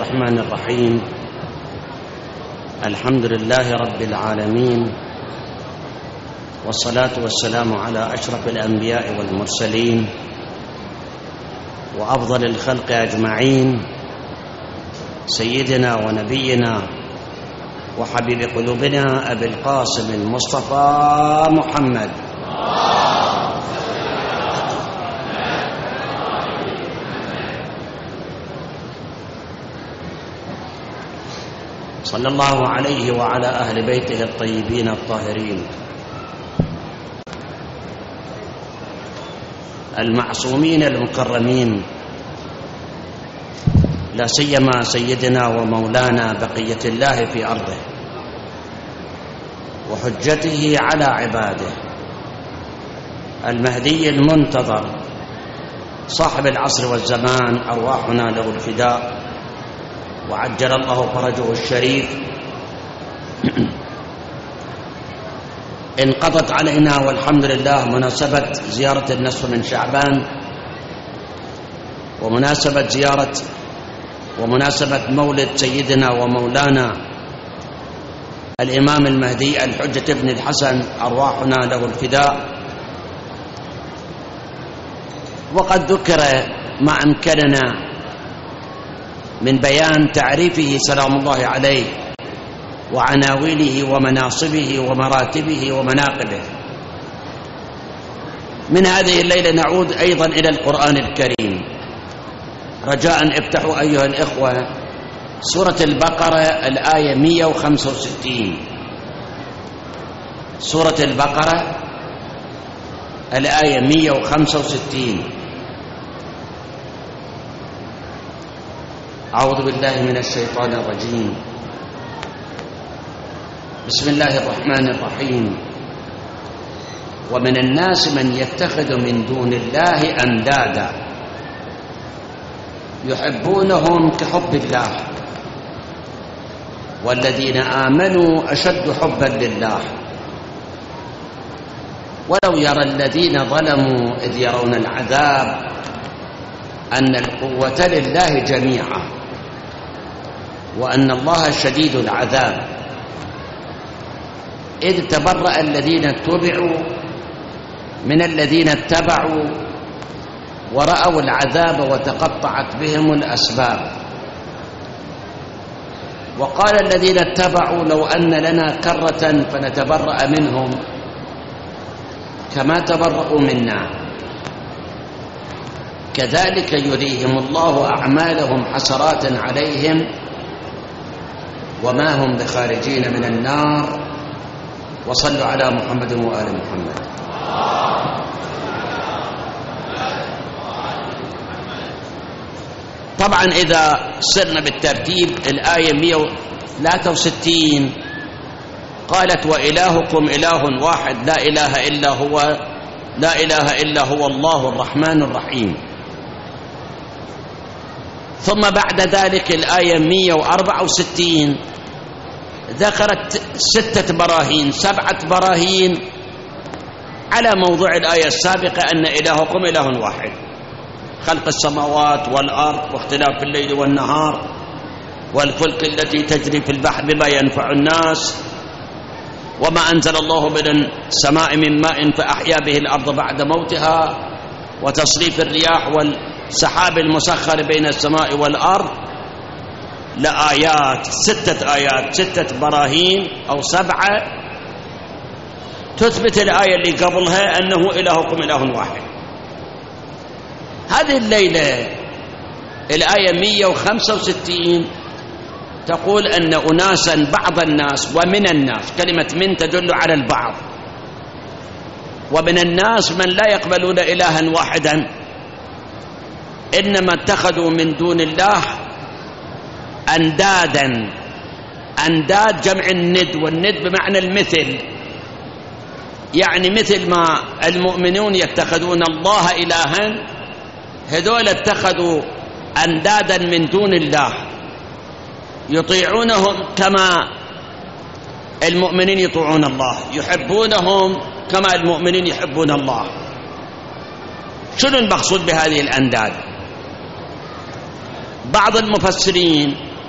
الرحمن الرحيم. الحمد لله رب العالمين، والصلاة والسلام على أشرف الأنبياء والمرسلين وأفضل الخلق أجمعين، سيدنا ونبينا وحبيب قلوبنا أبي القاسم المصطفى محمد صلى الله عليه وعلى أهل بيته الطيبين الطاهرين المعصومين المكرمين، لا سيما سيدنا ومولانا بقية الله في أرضه وحجته على عباده، المهدي المنتظر صاحب العصر والزمان، أرواحنا له الفداء وعجل الله فرجه الشريف. انقضت علينا والحمد لله مناسبة زيارة النصف من شعبان، ومناسبة مولد سيدنا ومولانا الإمام المهدي الحجة ابن الحسن، أرواحنا له الفداء. وقد ذكر ما أمكننا من بيان تعريفه سلام الله عليه وعناوينه ومناصبه ومراتبه ومناقبه. من هذه الليلة نعود أيضا إلى القرآن الكريم، رجاء افتحوا أيها الإخوة سورة البقرة الآية 165. سورة البقرة الآية 165. أعوذ بالله من الشيطان الرجيم. بسم الله الرحمن الرحيم. ومن الناس من يتخذ من دون الله أندادا يحبونهم كحب الله والذين آمنوا أشد حبا لله ولو يرى الذين ظلموا إذ يرون العذاب أن القوة لله جميعا وأن الله شديد العذاب إذ تبرأ الذين اتبعوا من الذين اتبعوا ورأوا العذاب وتقطعت بهم الأسباب. وقال الذين اتبعوا لو أن لنا كرة فنتبرأ منهم كما تبرأوا منا كذلك يريهم الله أعمالهم حسرات عليهم وما هم بخارجين من النار. وصلوا على محمد وآل محمد. طبعا إذا سرنا بالترتيب، الآية 163 قالت وإلهكم إله واحد لا إله إلا هو الله الرحمن الرحيم. ثم بعد ذلك الآية 164 ذكرت 7 براهين على موضوع الآية السابقة أن إلهكم إله واحد، خلق السماوات والأرض واختلاف الليل والنهار والفلك التي تجري في البحر بما ينفع الناس وما أنزل الله من السماء من ماء فأحيا به الأرض بعد موتها وتصريف الرياح والسحاب المسخر بين السماء والأرض لآيات، 6 آيات، 6 براهين أو 7 تثبت الآية اللي قبلها أنه إلهكم إله واحد. هذه الليلة الآية 165 تقول أن أناسا بعض الناس ومن الناس، كلمة من تدل على البعض، ومن الناس من لا يقبلون إلها واحدا إنما اتخذوا من دون الله أندادا. أنداد جمع الند، والند بمعنى المثل، يعني مثل ما المؤمنون يتخذون الله إلها، هذول اتخذوا أندادا من دون الله يطيعونهم كما المؤمنين يطيعون الله، يحبونهم كما المؤمنين يحبون الله. شنو المقصود بهذه الأنداد؟ بعض المفسرين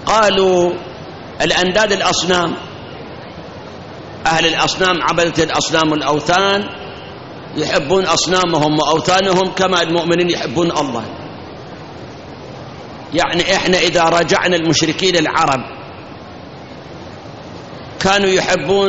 قالوا الأنداد الأصنام، أهل الأصنام عبدة الأصنام والأوثان يحبون أصنامهم وأوثانهم كما المؤمنين يحبون الله. يعني إحنا إذا راجعنا المشركين العرب كانوا يحبون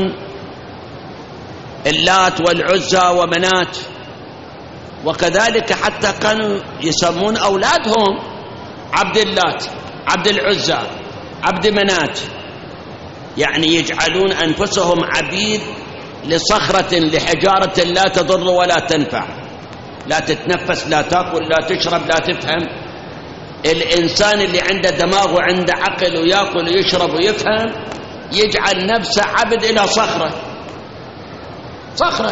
اللات والعزى ومنات، وكذلك حتى كانوا يسمون أولادهم عبد اللات، عبد العزى، عبد منات، يعني يجعلون أنفسهم عبيد لصخرة لحجارة لا تضر ولا تنفع، لا تتنفس، لا تأكل، لا تشرب، لا تفهم. الإنسان اللي عنده دماغ وعنده عقل ويأكل ويشرب ويفهم يجعل نفسه عبد إلى صخرة، صخرة.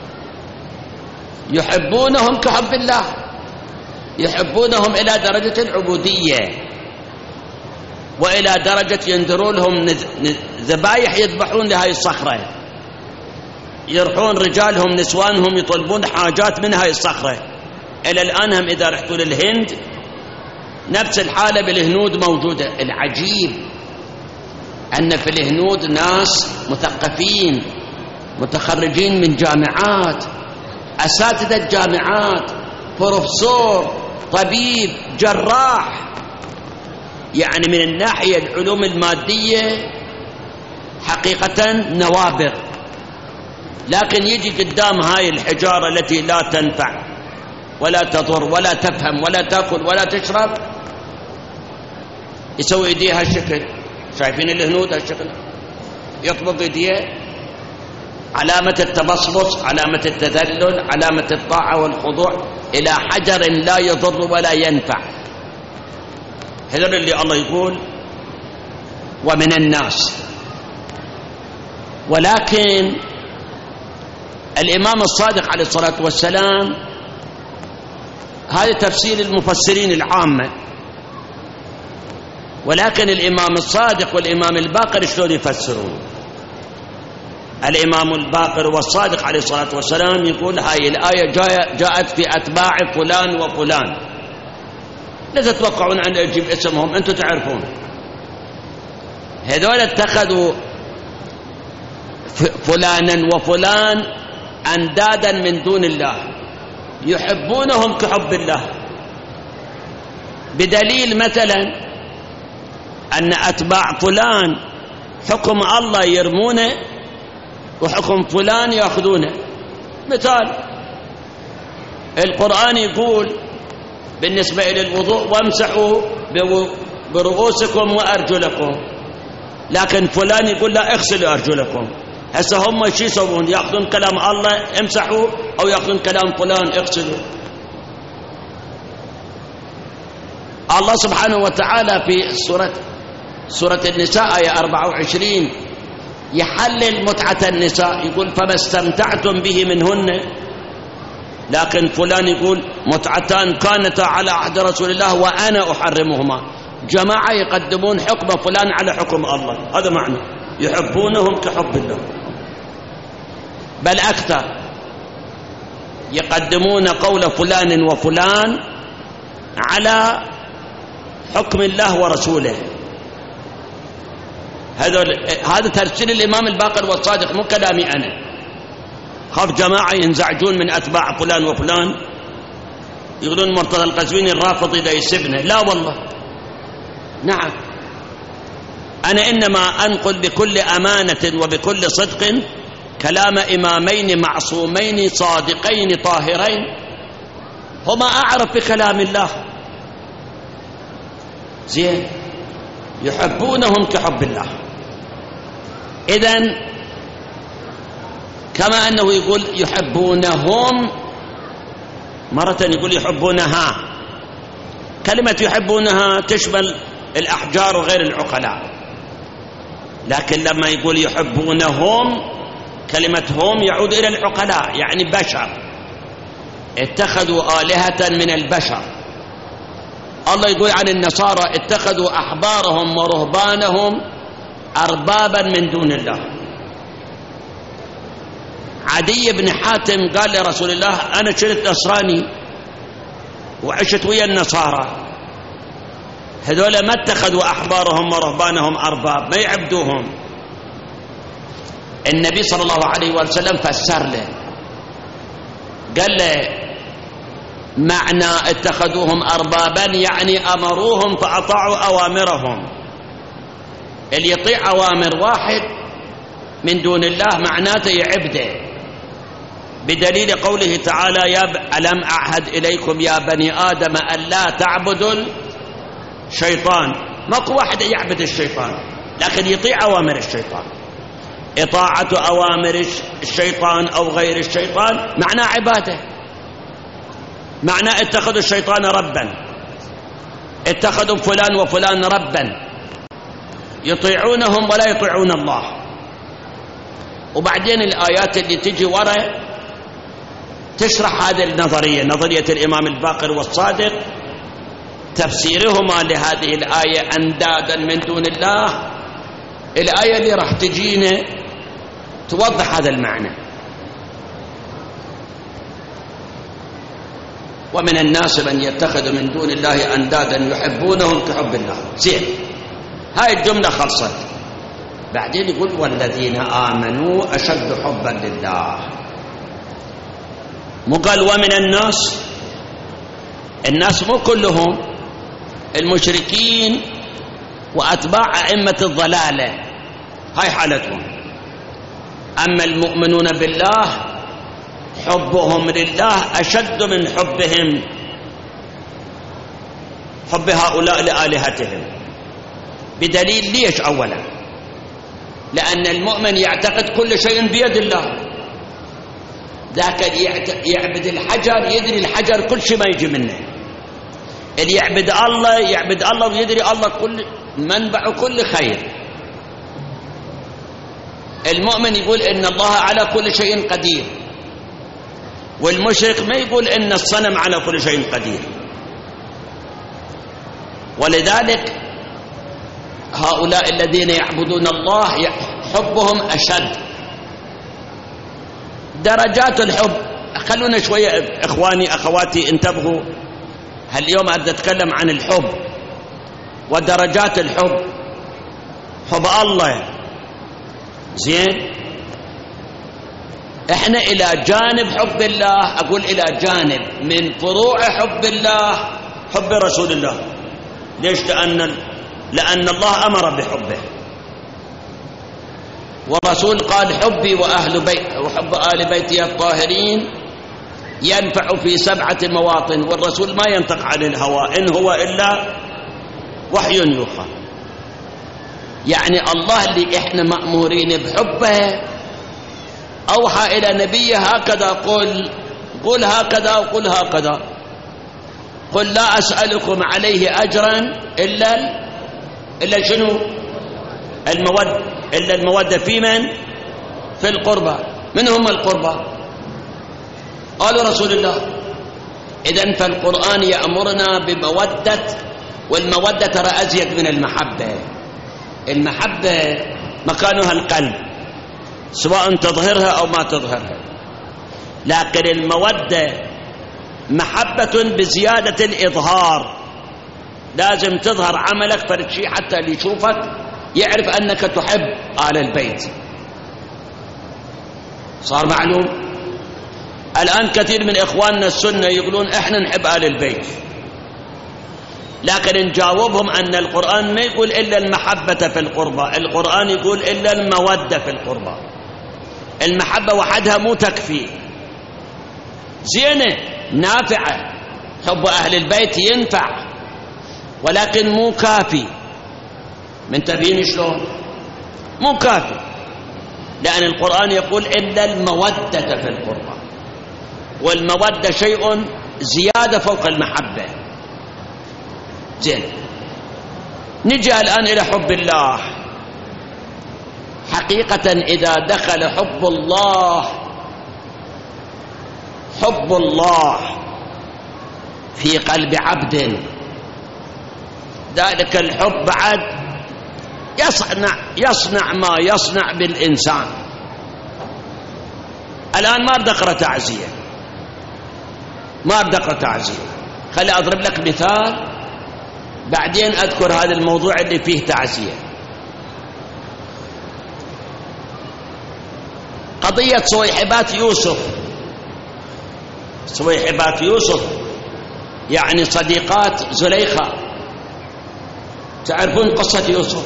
يحبونهم كحب الله، يحبونهم إلى درجة العبودية، وإلى درجة ينذرون لهم ذبايح يذبحون لهذه الصخرة، يروحون رجالهم نسوانهم يطلبون حاجات من هذه الصخرة. إلى الآن هم إذا رحتوا للهند نفس الحالة بالهنود موجودة. العجيب أن في الهنود ناس مثقفين متخرجين من جامعات، أساتذة جامعات، بروفيسور، طبيب، جراح، يعني من الناحية العلوم المادية حقيقة نوابغ، لكن يجي قدام هاي الحجارة التي لا تنفع ولا تضر ولا تفهم ولا تأكل ولا تشرب يسوي ايديها هالشكل. شايفين الهنود هالشكل؟ يطبق ايديه، علامة التبصبص، علامة التذلل، علامة الطاعة والخضوع إلى حجر لا يضر ولا ينفع. هذا اللي الله يقول ومن الناس. ولكن الإمام الصادق عليه الصلاة والسلام، هذا تفسير المفسرين العامة، ولكن الإمام الصادق والإمام الباقر شلون يفسرون؟ الإمام الباقر والصادق عليه الصلاة والسلام يقول هاي الآية جاءت في أتباع فلان وفلان. لا تتوقعون أن أجيب اسمهم، أنتم تعرفون. هذول اتخذوا فلانا وفلان أندادا من دون الله يحبونهم كحب الله، بدليل مثلا أن أتباع فلان حكم الله يرمونه وحكم فلان يأخذونه. مثال القرآن يقول بالنسبة إلى الوضوء وامسحوا برؤوسكم وأرجلكم، لكن فلان يقول لا اغسلوا أرجلكم. هسه هم شو يسوون؟ يأخذون كلام الله امسحوا أو يأخذون كلام فلان اغسلوا. الله سبحانه وتعالى في سورة النساء آية 24 يحلل متعة النساء، يقول فما استمتعتم به منهن، لكن فلان يقول متعتان كانتا على عهد رسول الله وأنا أحرمهما. جماعة يقدمون حكم فلان على حكم الله، هذا معنى يحبونهم كحب الله. بل أكثر يقدمون قول فلان وفلان على حكم الله ورسوله. هذا تفسير الإمام الباقر والصادق، مو كلامي أنا. خاف جماعة ينزعجون من أتباع فلان وفلان يقولون مرتضى القزويني الرافضي ده يسبنا. لا والله، نعم، أنا إنما أنقل بكل أمانة وبكل صدق كلام إمامين معصومين صادقين طاهرين هما أعرف بكلام الله. زين، يحبونهم كحب الله. إذن كما أنه يقول يحبونهم، مرة يقول يحبونها. كلمة يحبونها تشمل الأحجار وغير العقلاء، لكن لما يقول يحبونهم كلمة هم يعود إلى العقلاء، يعني بشر اتخذوا آلهة من البشر. الله يقول عن النصارى اتخذوا أحبارهم ورهبانهم أربابا من دون الله. عدي بن حاتم قال لرسول الله أنا شرت نصراني وعشت ويا النصارى، هذول ما اتخذوا أحبارهم ورهبانهم أرباب، ما يعبدوهم. النبي صلى الله عليه وسلم فسر له، قال له معنى اتخذوهم أربابا يعني أمروهم فأطاعوا أوامرهم. اللي يطيع أوامر واحد من دون الله معناته يعبده، بدليل قوله تعالى ألم أعهد إليكم يا بني آدم أن لا تعبدوا الشيطان. ماكو واحد يعبد الشيطان، لكن يطيع أوامر الشيطان. إطاعة أوامر الشيطان أو غير الشيطان معناه عبادة، معناه اتخذوا الشيطان ربا، اتخذوا فلان وفلان ربا، يطيعونهم ولا يطيعون الله. وبعدين الآيات اللي تجي وراء تشرح هذه النظرية، نظرية الإمام الباقر والصادق، تفسيرهما لهذه الآية أندادا من دون الله. الآية اللي راح تجينا توضح هذا المعنى. ومن الناس من يتخذ من دون الله أندادا يحبونهم كحب الله. زين، هاي الجملة خلصت. بعدين يقول والذين آمنوا أشد حبا لله. مو قال ومن الناس؟ الناس مو كلهم، المشركين وأتباع أئمة الضلالة هاي حالتهم. أما المؤمنون بالله حبهم لله أشد من حب هؤلاء لآلهتهم. بدليل ليش؟ أولا لأن المؤمن يعتقد كل شيء بيد الله، ذاك يعبد الحجر يدري الحجر كل شيء ما يجي منه. اللي يعبد الله ويدري الله كل منبع كل خير. المؤمن يقول إن الله على كل شيء قدير، والمشرك ما يقول إن الصنم على كل شيء قدير. ولذلك هؤلاء الذين يعبدون الله حبهم أشد. درجات الحب، خلونا شوية إخواني أخواتي انتبهوا، اليوم أتكلم عن الحب ودرجات الحب. حب الله زين، احنا إلى جانب حب الله، أقول إلى جانب من فروع حب الله حب رسول الله. ليش؟ لأن الله أمر بحبه، والرسول قال حبي وأهل بيت وحب آل بيتي الطاهرين ينفع في 7 مواطن، والرسول ما ينطق عن الهوى إن هو إلا وحي يوحى. يعني الله اللي إحنا مأمورين بحبه أوحى إلى نبيه هكذا، قل هكذا وقل هكذا، قل لا أسألكم عليه أجرا إلا شنو؟ إلا المودة في من؟ في القربى. من هم القربى؟ قالوا رسول الله. إذن فالقرآن يأمرنا بمودة، والمودة ترى أزيد من المحبة. المحبة مكانها القلب سواء تظهرها أو ما تظهرها، لكن المودة محبة بزيادة الإظهار. لازم تظهر عملك فرد شيء حتى اللي يشوفك يعرف أنك تحب آل البيت. صار معلوم؟ الآن كثير من إخواننا السنة يقولون إحنا نحب آل البيت، لكن نجاوبهم أن القرآن ما يقول إلا المحبة في القربى، القرآن يقول إلا المودة في القربى. المحبة وحدها مو تكفي، زينة نافعة، حب أهل البيت ينفع، ولكن مو كافي. من تبين شلون؟ مو كافي، لأن القرآن يقول إلا المودة في القربى، والمودة شيء زيادة فوق المحبة. زين، نجي الآن إلى حب الله. حقيقة إذا دخل حب الله في قلب عبد، ذلك الحب بعد يصنع ما يصنع بالإنسان. الآن ما بدي أقرأ تعزية، خلي أضرب لك مثال بعدين أذكر هذا الموضوع اللي فيه تعزية. قضية صويحبات يوسف. صويحبات يوسف يعني صديقات زليخة. تعرفون قصة يوسف؟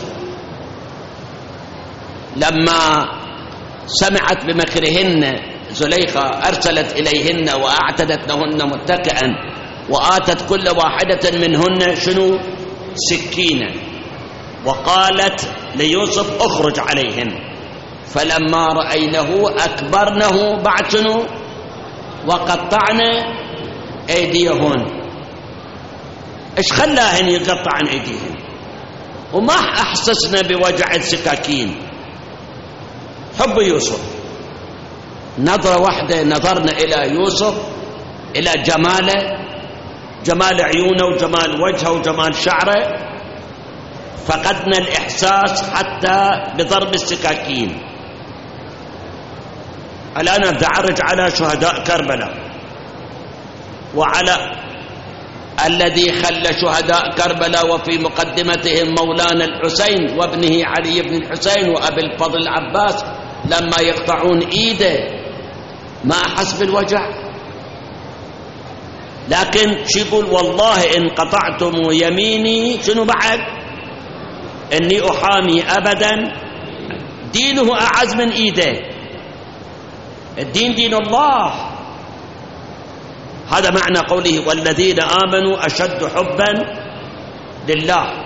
لما سمعت بمكرهن زليخة أرسلت إليهن وأعتدت لهن متكئا، وآتت كل واحدة منهن شنو؟ سكينا، وقالت ليوسف اخرج عليهن، فلما رأينه أكبرنه بعد شنو؟ وقطعنا أيديهن. إيش خلاهن يقطعن أيديهن؟ وما أحسسنا بوجع السكاكين. حب يوسف، نظرة واحدة نظرنا إلى يوسف، إلى جماله، جمال عيونه وجمال وجهه وجمال شعره، فقدنا الإحساس حتى بضرب السكاكين. الآن أدعرج على شهداء كربلاء، وعلى الذي خلى شهداء كربلاء وفي مقدمتهم مولانا الحسين وابنه علي بن الحسين وأبي الفضل العباس، لما يقطعون إيده ما أحس بالوجع. لكن شو يقول؟ والله إن قطعتم يميني شنو بعد؟ إني أحامي أبدا. دينه أعز من إيده، الدين دين الله. هذا معنى قوله والذين آمنوا أشد حبا لله.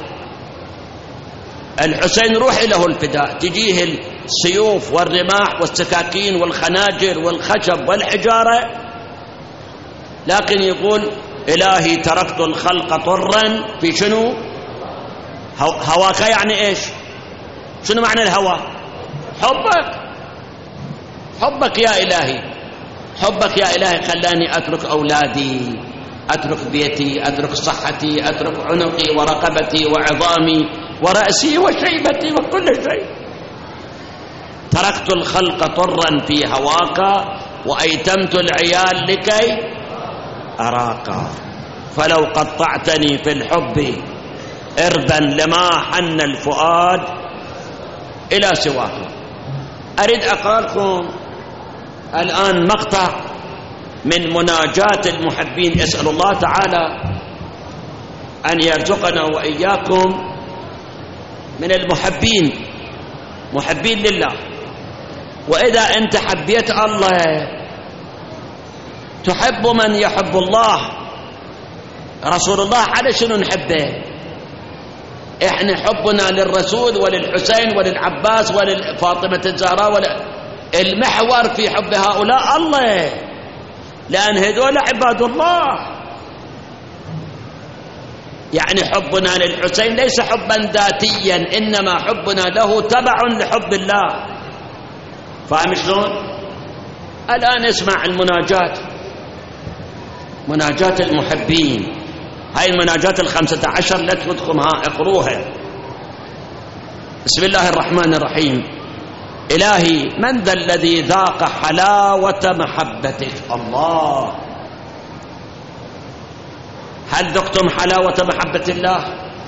الحسين روح له الفداء، تجيه السيوف والرماح والسكاكين والخناجر والخشب والحجارة، لكن يقول إلهي تركت الخلق طرا في شنو؟ هواك. يعني إيش؟ شنو معنى الهوى؟ حبك، حبك يا إلهي، حبك يا إلهي خلاني أترك أولادي، أترك بيتي، أترك صحتي، أترك عنقي ورقبتي وعظامي ورأسي وشيبتي وكل شيء. تركت الخلق طرا في هواك وأيتمت العيال لكي أراك، فلو قطعتني في الحب إربا لما حن الفؤاد إلى سواك. أريد أقرأ لكم الآن مقطع من مناجاة المحبين. أسأل الله تعالى أن يرزقنا وإياكم من المحبين، محبين لله. وإذا أنت حبيت الله تحب من يحب الله. رسول الله على شنو نحبه؟ إحنا حبنا للرسول وللحسين وللعباس ولفاطمة الزهراء، المحور في حب هؤلاء الله، لأن هذول عباد الله. يعني حبنا للحسين ليس حبا ذاتيا، إنما حبنا له تبع لحب الله. فاهم شلون؟ الآن اسمع المناجات، مناجات المحبين. هاي المناجات 15 لا تفوتكمها، اقروها. بسم الله الرحمن الرحيم. إلهي من ذا الذي ذاق حلاوة محبتك؟ الله، هل ذقتم حلاوة محبة الله؟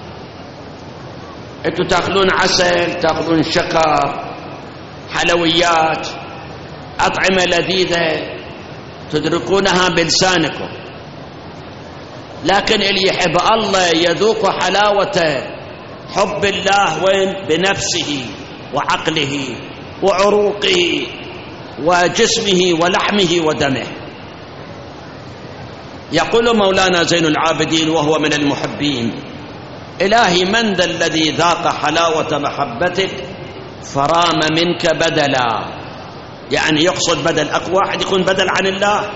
انتم تاكلون عسل، تاكلون شكر، حلويات، أطعمة لذيذة تدركونها بلسانكم، لكن اللي يحب الله يذوق حلاوة حب الله وين؟ بنفسه وعقله وعروقه وجسمه ولحمه ودمه. يقول مولانا زين العابدين وهو من المحبين: إلهي من ذا الذي ذاق حلاوة محبتك فرام منك بدلا. يعني يقصد بدل، أقوى واحد يكون بدل عن الله.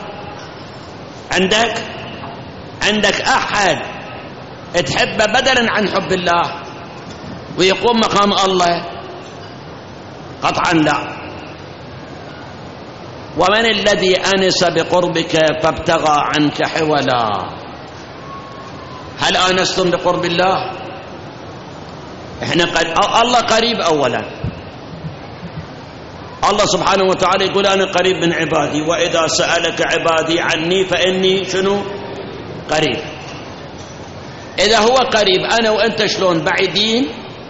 عندك أحد تحب بدلا عن حب الله ويقوم مقام الله؟ قطعا لا. ومن الذي أنس بقربك فابتغى عنك حولا؟ هل آنستم بقرب الله؟ الله قريب. أولا الله سبحانه وتعالى يقول أنا قريب من عبادي، وإذا سألك عبادي عني فإني شنو؟ قريب. إذا هو قريب أنا وأنت شلون بعيدين.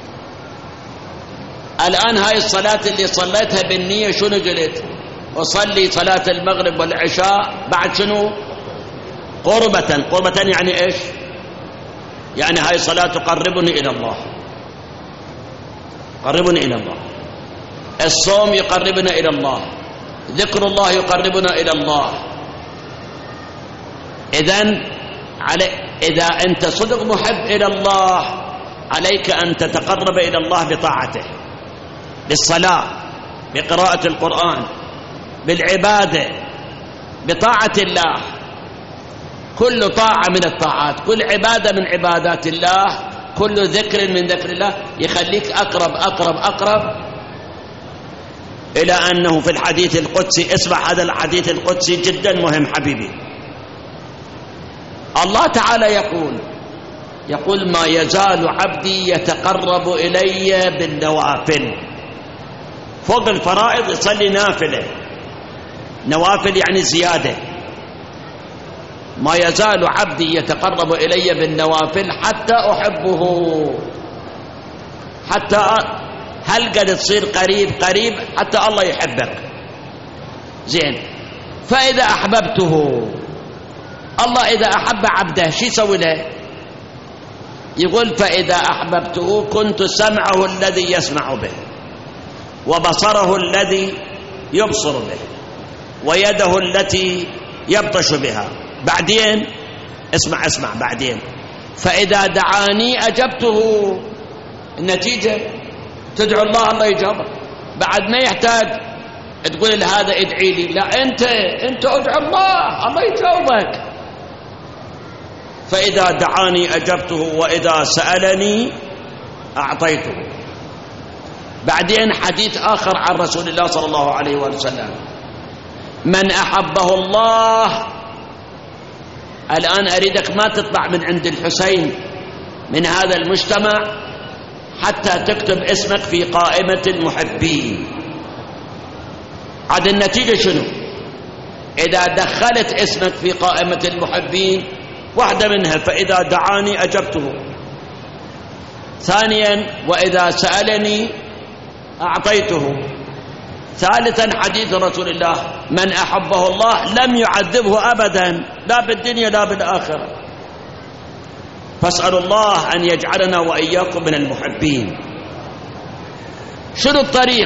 الآن هاي الصلاة اللي صليتها بالنية شنو قلت؟ أصلي صلاة المغرب والعشاء بعد شنو؟ قربة. قربة يعني إيش؟ يعني هاي صلاة تقربني إلى الله، قربني إلى الله. الصوم يقربنا إلى الله، ذكر الله يقربنا إلى الله. إذا أنت صدق محب إلى الله عليك أن تتقرب إلى الله بطاعته، بالصلاة، بقراءة القرآن، بالعبادة، بطاعة الله. كل طاعة من الطاعات، كل عبادة من عبادات الله، كل ذكر من ذكر الله يخليك أقرب أقرب أقرب، إلى أنه في الحديث القدسي، اسمع هذا الحديث القدسي جدا مهم حبيبي. الله تعالى يقول ما يزال عبدي يتقرب إلي بالنوافل. فوق الفرائض يصلي نافلة، نوافل يعني زيادة. ما يزال عبدي يتقرب إلي بالنوافل حتى أحبه. حتى هل قد تصير قريب حتى الله يحبك. زين، فإذا أحببته، الله إذا أحب عبده شو يسوي له؟ يقول فإذا أحببته كنت سمعه الذي يسمع به، وبصره الذي يبصر به، ويده التي يبطش بها. بعدين اسمع بعدين فإذا دعاني أجبته. النتيجة تدعو الله يجاوبك. بعد ما يحتاج تقول لهذا ادعي لي، لا انت ادعو الله يجاوبك. فإذا دعاني أجبته وإذا سألني أعطيته. بعدين حديث آخر عن رسول الله صلى الله عليه وسلم: من أحبه الله. الآن أريدك ما تطلع من عند الحسين من هذا المجتمع حتى تكتب اسمك في قائمة المحبين. عاد النتيجة شنو؟ إذا دخلت اسمك في قائمة المحبين، واحدة منها فإذا دعاني أجبته، ثانيا وإذا سألني أعطيته، ثالثا حديث رسول الله: من أحبه الله لم يعذبه أبدا، لا بالدنيا لا بالآخرة. فاسألوا الله أن يجعلنا وإياكم من المحبين. شنو الطريق؟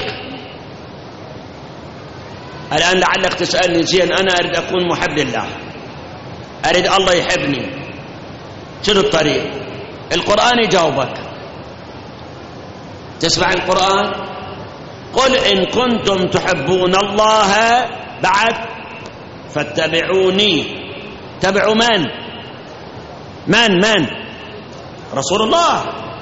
الآن لعلك تسألني زين أنا أريد أكون محب لله، أريد الله يحبني، شنو الطريق؟ القرآن يجاوبك. تسمع القرآن: قل إن كنتم تحبون الله بعد فاتبعوني. تبعوا من؟ رسول الله.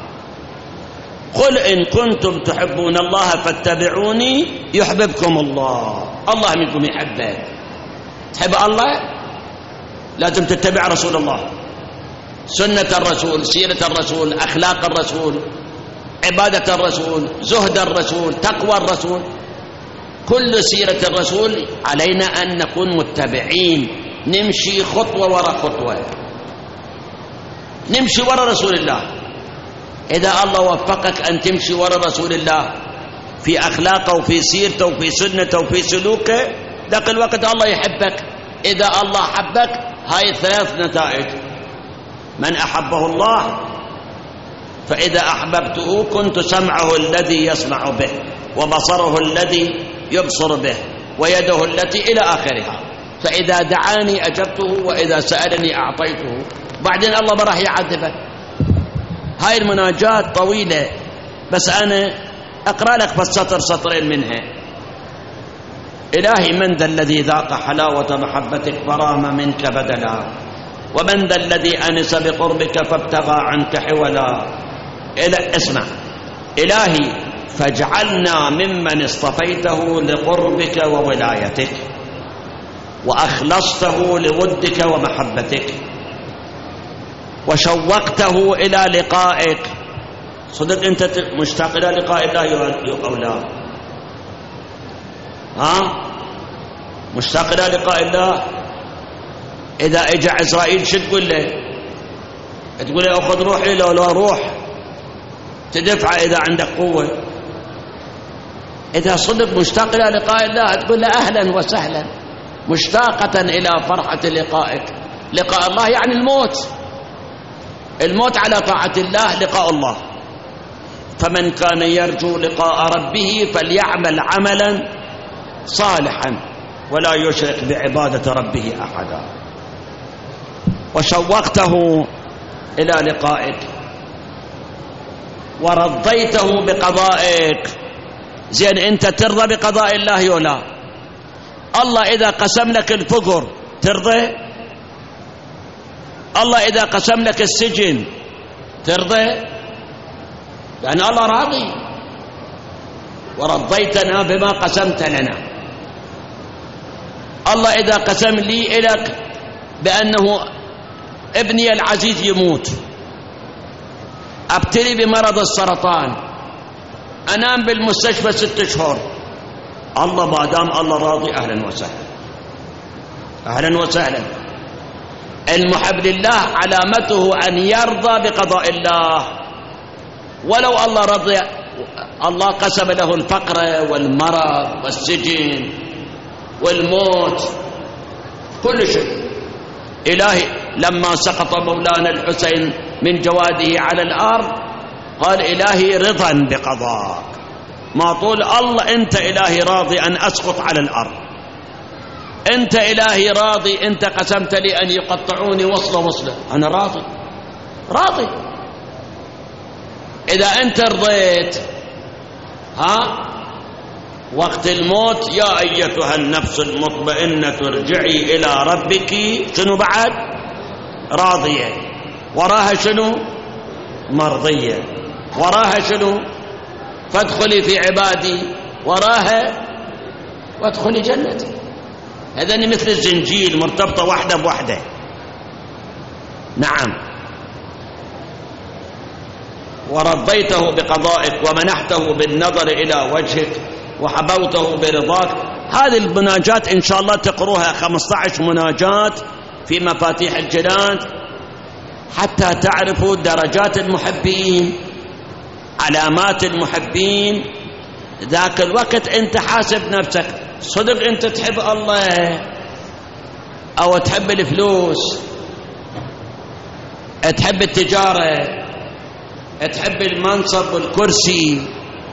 قل إن كنتم تحبون الله فاتبعوني يحببكم الله. الله منكم يحبك. تحب الله لازم تتبع رسول الله، سنة الرسول، سيرة الرسول، أخلاق الرسول، عبادة الرسول، زهد الرسول، تقوى الرسول، كل سيرة الرسول. علينا أن نكون متبعين، نمشي خطوة وراء خطوة، نمشي وراء رسول الله. إذا الله وفقك أن تمشي وراء رسول الله في أخلاقه وفي سيرته وفي سنته وفي سلوكه، ذاك الوقت الله يحبك. إذا الله حبك هاي 3 نتائج: من أحبه الله فإذا أحببته كنت سمعه الذي يسمع به، وبصره الذي يبصر به، ويده التي إلى آخرها. فإذا دعاني أجبته وإذا سألني أعطيته. بعدين الله ما راح يعذبك. هاي المناجات طويلة، بس أنا أقرأ لك بس سطرين منها. إلهي من ذا الذي ذاق حلاوة محبتك فرام منك بدلا، ومن ذا الذي أنس بقربك فابتغى عنك حولا. اسمع: إلهي فاجعلنا ممن اصطفيته لقربك وولايتك، وأخلصته لودك ومحبتك، وشوقته إلى لقائك. صدق أنت مشتاق إلى لقاء الله أو لا؟ مشتاق إلى لقاء الله؟ إذا إجا عزرائيل شو تقول له؟ تقول لي أخذ روحي، لو لا روح تدفع إذا عندك قوة. إذا صدق مشتاق إلى لقاء الله تقول له أهلا وسهلا، مشتاقة إلى فرحة لقائك. لقاء الله يعني الموت، الموت على طاعة الله لقاء الله. فمن كان يرجو لقاء ربه فليعمل عملا صالحا ولا يشرك بعبادة ربه أحدا. وشوقته إلى لقائك ورضيته بقضائك. زين، أنت ترضى بقضاء الله ولا؟ الله إذا قسم لك الفقر ترضى؟ الله إذا قسم لك السجن ترضى؟ لأن الله راضي. ورضيتنا بما قسمت لنا. الله إذا قسم لي إلك بأنه ابني العزيز يموت، أبتلي بمرض السرطان، أنام بالمستشفى 6 أشهر، الله ما دام الله راضي أهلا وسهلا، أهلا وسهلا. المحب لله علامته أن يرضى بقضاء الله، ولو الله رضي، الله قسم له الفقر والمرض والسجن والموت كل شيء. إلهي لما سقط مولانا الحسين من جواده على الأرض قال إلهي رضا بقضاء، ما طول الله أنت إلهي راضي أن أسقط على الأرض، أنت إلهي راضي، أنت قسمت لي أن يقطعوني وصلة، أنا راضي راضي. إذا أنت رضيت وقت الموت يا أيتها النفس المطمئنة ارجعي إلى ربك، شنو بعد؟ راضية. وراها شنو؟ مرضية. وراها شنو؟ فادخلي في عبادي، وراها وادخلي جنتي. هذين مثل الزنجيل مرتبطة واحدة بواحدة. نعم. ورضيته بقضائك ومنحته بالنظر إلى وجهك وحبوته برضاك. هذه المناجات إن شاء الله تقروها 15 مناجات في مفاتيح الجنان حتى تعرفوا درجات المحبين، علامات المحبين. ذاك الوقت أنت حاسب نفسك صدق أنت تحب الله أو تحب الفلوس، تحب التجارة، تحب المنصب والكرسي.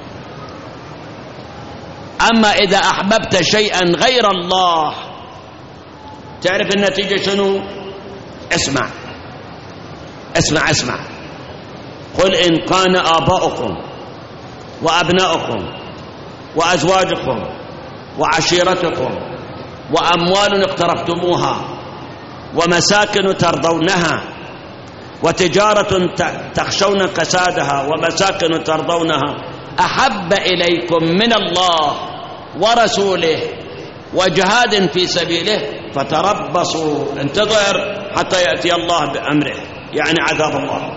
أما إذا أحببت شيئا غير الله تعرف النتيجة شنو؟ اسمع اسمع اسمع. قل إن كان آباؤكم وأبناؤكم وأزواجكم وعشيرتكم وأموال اقترفتموها ومساكن ترضونها وتجارة تخشون كسادها ومساكن ترضونها أحب إليكم من الله ورسوله وجهاد في سبيله فتربصوا، انتظر حتى يأتي الله بأمره، يعني عذاب الله.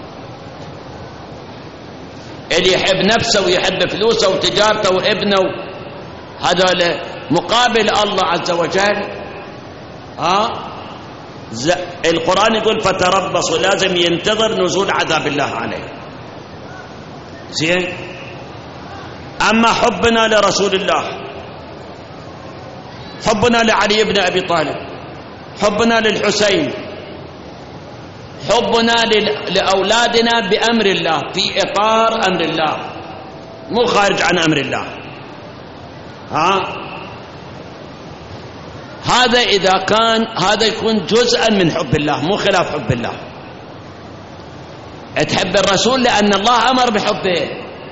اللي يحب نفسه ويحب فلوسه وتجارته وابنه هذا مقابل الله عز وجل. القرآن يقول فتربصوا، لازم ينتظر نزول عذاب الله عليه. زين. أما حبنا لرسول الله، حبنا لعلي بن أبي طالب، حبنا للحسين، حبنا لأولادنا بأمر الله، في إطار أمر الله، مو خارج عن أمر الله. هذا إذا كان هذا يكون جزءا من حب الله، مو خلاف حب الله. تحب الرسول لأن الله أمر بحبه،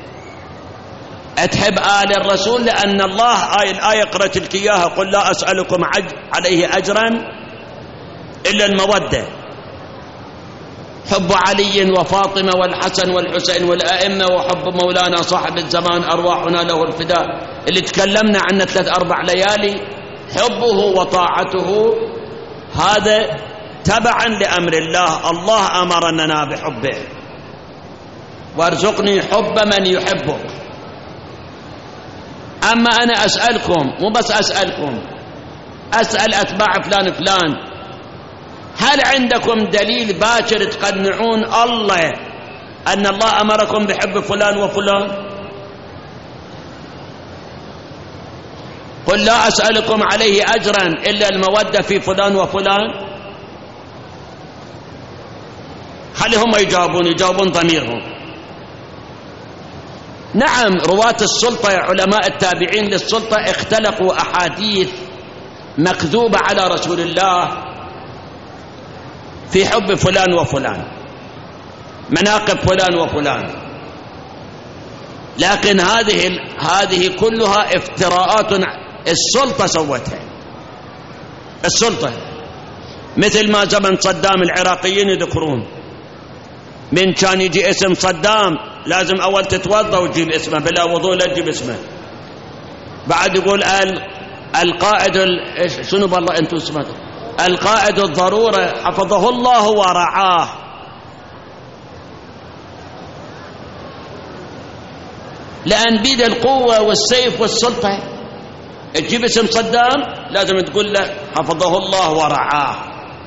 تحب آل الرسول لأن الله الآية قرأت لك إياها قل لا أسألكم عليه أجرا إلا المودة. حب علي وفاطمة والحسن والحسين والأئمة، وحب مولانا صاحب الزمان أرواحنا له الفداء اللي تكلمنا عنه 3-4 ليالي. حبه وطاعته هذا تبعا لأمر الله، الله أمرنا بحبه. وارزقني حب من يحبك. أما أنا أسألكم، مو بس أسألكم، أسأل أتباع فلان فلان، هل عندكم دليل باكر تقنعون الله أن الله أمركم بحب فلان وفلان؟ قل لا أسألكم عليه أجرا إلا المودة في فلان وفلان. خليهم يجاوبون ضميرهم. نعم، رواة السلطة علماء التابعين للسلطة اختلقوا أحاديث مكذوبة على رسول الله في حب فلان وفلان، مناقب فلان وفلان، لكن هذه كلها افتراءات السلطة سوتها. السلطة مثل ما زمن صدام العراقيين يذكرون، من كان يجي اسم صدام لازم أول تتوضأ وتجيب اسمه، بلا وضوء لا تجيب اسمه. بعد يقول القائد شنو بالله أنتم سمعتوا، القائد الضرورة حفظه الله ورعاه. لأن بيد القوة والسيف والسلطة تجيب اسم صدام لازم تقول له حفظه الله ورعاه.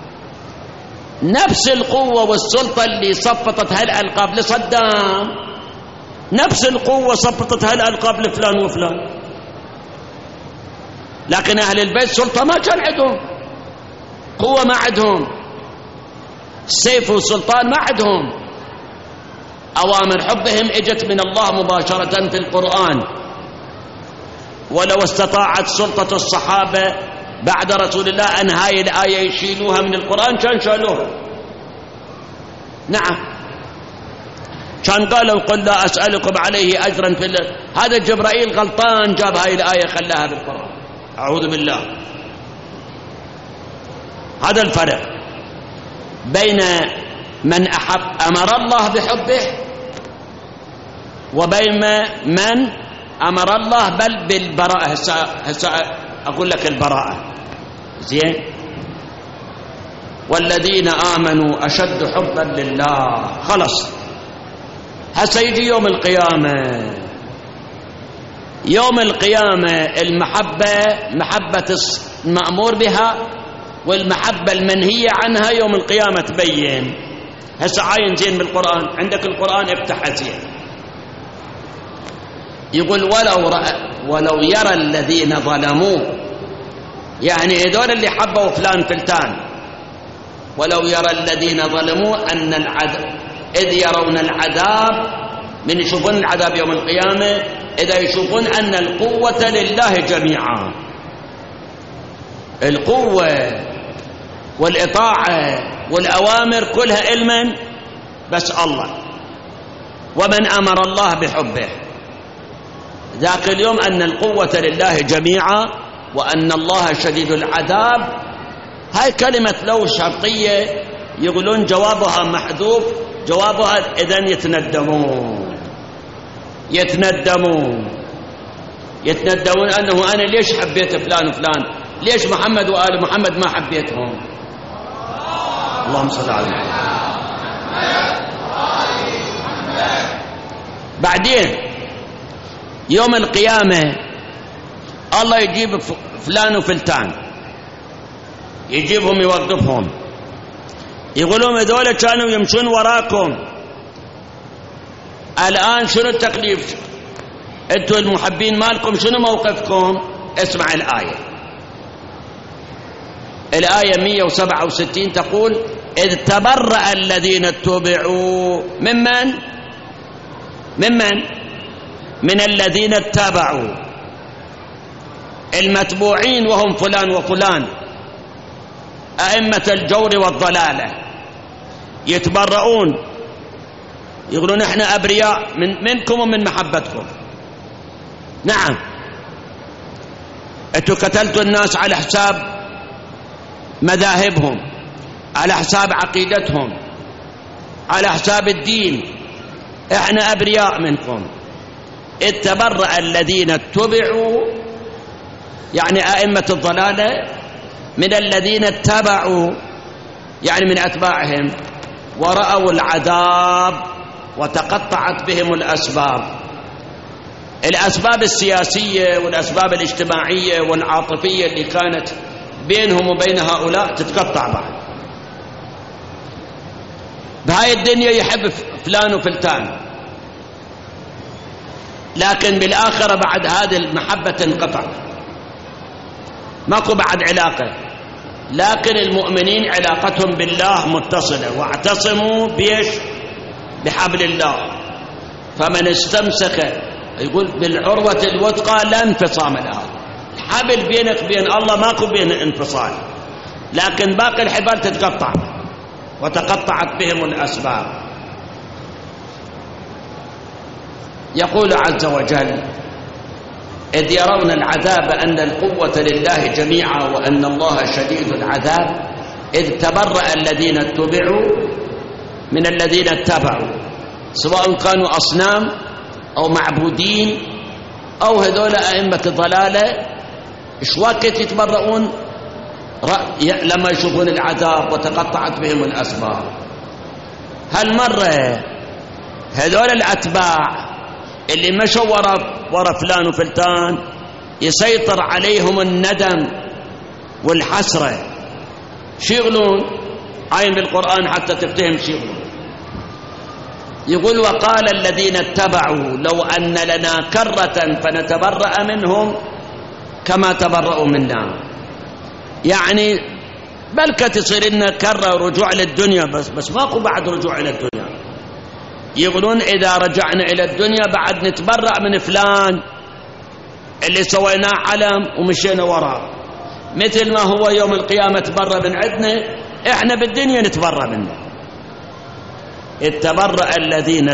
نفس القوة والسلطة اللي صفطت هالألقاب لصدام، نفس القوة صفطت هالألقاب لفلان وفلان. لكن أهل البيت سلطة ما كان عندهم، قوة ما عندهم، السيف والسلطان ما عندهم. أوامر حبهم اجت من الله مباشرة في القرآن. ولو استطاعت سلطة الصحابة بعد رسول الله أن هاي الآية يشيلوها من القرآن كان شالوها. نعم، كان قالوا قل لا أسألكم عليه أجرا في الله. هذا جبرائيل غلطان جاب هاي الآية خلاها بالقرآن، أعوذ بالله. هذا الفرق بين من أمر الله بحبه وبين من أمر الله بل بالبراءة. هسه أقول لك البراءة زين. والذين آمنوا أشد حبا لله. خلص هسه يجي يوم القيامة. يوم القيامة المحبة محبة المأمور بها والمحبة المنهية عنها يوم القيامة تبين. هسه عاين زين بالقرآن، عندك القرآن افتح زين. يقول ولو يرى الذين ظلموا، يعني هذول اللي حبوا فلان فلتان، ولو يرى الذين ظلموا أن إذ يرون العذاب، من يشوفون العذاب يوم القيامة إذا يشوفون أن القوة لله جميعا، القوة والإطاعة والأوامر كلها إلمن بس الله، ومن أمر الله بحبه ذاك اليوم أن القوة لله جميعا وأن الله شديد العذاب. هاي كلمة لو شرطية، يقولون جوابها محذوف، جوابها إذن يتندمون أنه أنا ليش حبيت فلان وفلان، ليش محمد وآل محمد ما حبيتهم. اللهم صل على محمد. بعدين يوم القيامة الله يجيب فلان وفلتان، يجيبهم يوقفهم، يقولون هذول كانوا يمشون وراكم، الآن شنو التكليف؟ أنتوا المحبين مالكم شنو موقفكم؟ اسمع الآية 167 تقول إذ تبرأ الذين اتبعوا من الذين اتبعوا، المتبوعين وهم فلان وفلان أئمة الجور والضلالة يتبرؤون، يقولون احنا أبرياء منكم ومن محبتكم. نعم، انتوا قتلتوا الناس على حساب مذاهبهم، على حساب عقيدتهم، على حساب الدين، احنا أبرياء منكم. إذ تبرأ الذين اتبعوا يعني أئمة الضلالة من الذين اتبعوا يعني من أتباعهم، ورأوا العذاب وتقطعت بهم الأسباب السياسية والأسباب الاجتماعية والعاطفية اللي كانت بينهم وبين هؤلاء تتقطع بعد. بهاي الدنيا يحب فلان وفلتان، لكن بالآخرة بعد هذه المحبة تنقطع، ماكو بعد علاقة. لكن المؤمنين علاقتهم بالله متصلة، واعتصموا بيش بحبل الله، فمن استمسك يقول بالعروة الوثقى لا انفصام لها. الحبل بينك بين الله ماكو بين انفصال، لكن باقي الحبال تتقطع، وتقطعت بهم الأسباب. يقول عز وجل: إذ يرون العذاب أن القوة لله جميعا وأن الله شديد العذاب، إذ تبرأ الذين اتبعوا من الذين اتبعوا، سواء كانوا أصنام أو معبودين أو هذول أئمة الضلالة. إيش وقت يتبرؤون؟ لما يشوفون العذاب وتقطعت بهم الأسباب. هالمرة هذول الأتباع اللي مشوا ورا فلان وفلتان يسيطر عليهم الندم والحسرة. شو يقولون؟ عين بالقرآن حتى تفتهم شو يقولون. يقول: وقال الذين اتبعوا لو أن لنا كرة فنتبرأ منهم كما تبرأوا منا. يعني بلكة تصير لنا كرة ورجوع للدنيا، بس ماكو بعد رجوع إلى الدنيا. يقولون إذا رجعنا إلى الدنيا بعد نتبرأ من فلان اللي سويناه علم ومشينا وراه، مثل ما هو يوم القيامة تبرأ من عندنا، إحنا بالدنيا نتبرأ منه. اتبرأ الذين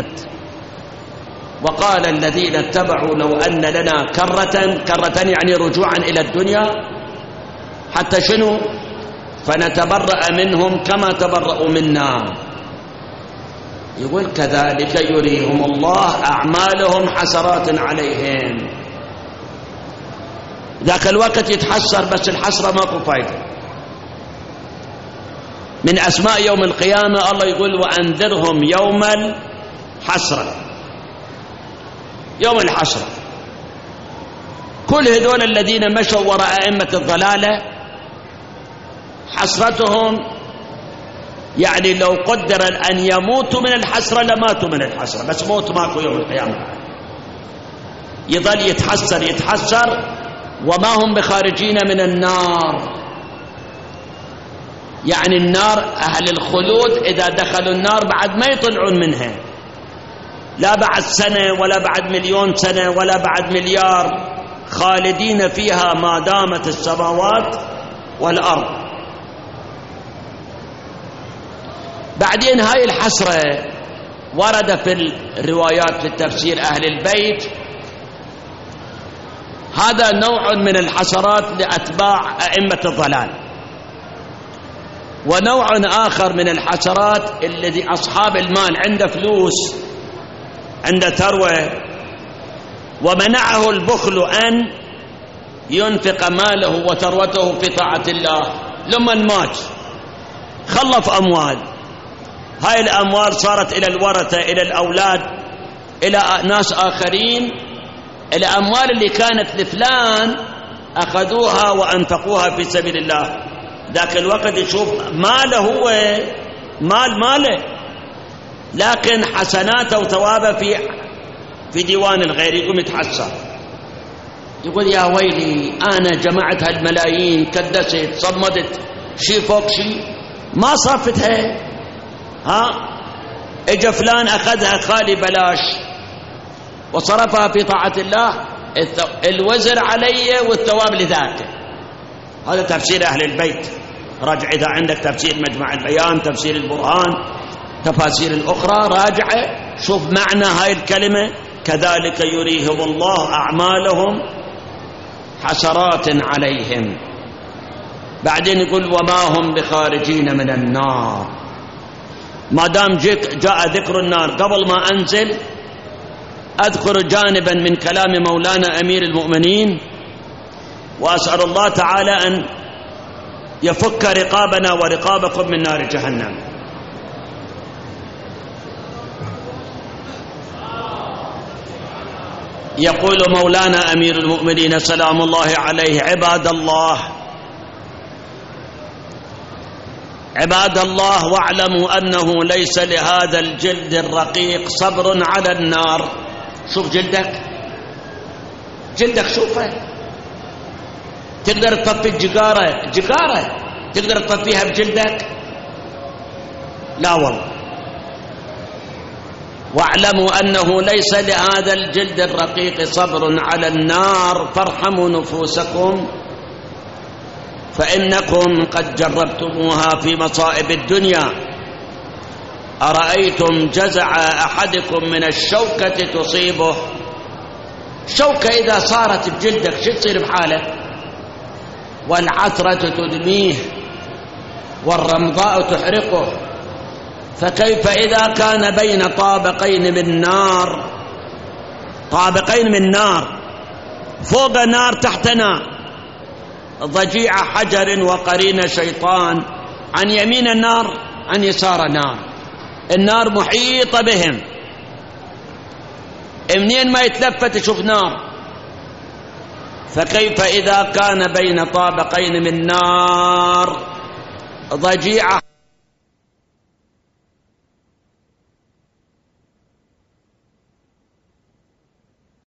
وقال الذين اتبعوا لو أن لنا كرة يعني رجوعا إلى الدنيا، حتى شنو؟ فنتبرأ منهم كما تبرأوا منا. يقول: كذلك يريهم الله أعمالهم حسرات عليهم. ذاك الوقت يتحسر، بس الحسرة ماكو فايدة. من أسماء يوم القيامة الله يقول: وأنذرهم يوم الحسرة. يوم الحسرة كل هذول الذين مشوا وراء أئمة الضلالة حسرتهم، يعني لو قدر أن يموتوا من الحسرة لماتوا من الحسرة، بس موت ماكو يوم القيامة. يظل يتحسر وما هم بخارجين من النار. يعني النار أهل الخلود إذا دخلوا النار بعد ما يطلعون منها، لا بعد سنة ولا بعد مليون سنة ولا بعد مليار، خالدين فيها ما دامت السماوات والأرض. بعدين هاي الحسرة ورد في الروايات في التفسير أهل البيت، هذا نوع من الحسرات لأتباع أئمة الضلال. ونوع آخر من الحسرات الذي أصحاب المال عنده فلوس، عنده ثروة، ومنعه البخل أن ينفق ماله وثروته في طاعة الله، لما مات خلف أموال، هاي الأموال صارت إلى الورثة، إلى الأولاد، إلى ناس آخرين. الأموال اللي كانت لفلان أخذوها وأنفقوها في سبيل الله، ذاك الوقت يشوف ماله هو ماله، لكن حسناته وثوابه في ديوان الغير. يقوم يتحسر، يقول: يا ويلي، أنا جمعت هالملايين، كدست صمدت شي فوق شي ما صرفتها، اجا فلان أخذها خالي بلاش وصرفها في طاعة الله، الوزر علي والثواب لذاته. هذا تفسير أهل البيت. راجع إذا عندك تفسير مجمع البيان، تفسير البرهان، تفاسير الأخرى، راجع شوف معنى هاي الكلمة: كذلك يريهم الله أعمالهم حسرات عليهم. بعدين يقول: وما هم بخارجين من النار. ما دام جاء ذكر النار قبل ما أنزل، أذكر جانبا من كلام مولانا أمير المؤمنين، وأسأل الله تعالى أن يفك رقابنا ورقابكم من نار جهنم. يقول مولانا أمير المؤمنين سلام الله عليه: عباد الله، عباد الله، واعلموا أنه ليس لهذا الجلد الرقيق صبر على النار. شوف جلدك شوفه، تقدر تطفي الجقارة تقدر تطفيها بجلدك؟ لا والله. واعلموا أنه ليس لهذا الجلد الرقيق صبر على النار، فارحموا نفوسكم فإنكم قد جربتموها في مصائب الدنيا. أرأيتم جزع أحدكم من الشوكة تصيبه، شوكة إذا صارت بجلدك شو تصير بحاله؟ والعثرة تدميه والرمضاء تحرقه، فكيف إذا كان بين طابقين من نار، فوق نار تحت نار، ضجيع حجر وقرين شيطان، عن يمين النار عن يسار النار محيطة بهم، منين ما يتلفت يشوف نار. فكيف إذا كان بين طابقين من نار، ضجيع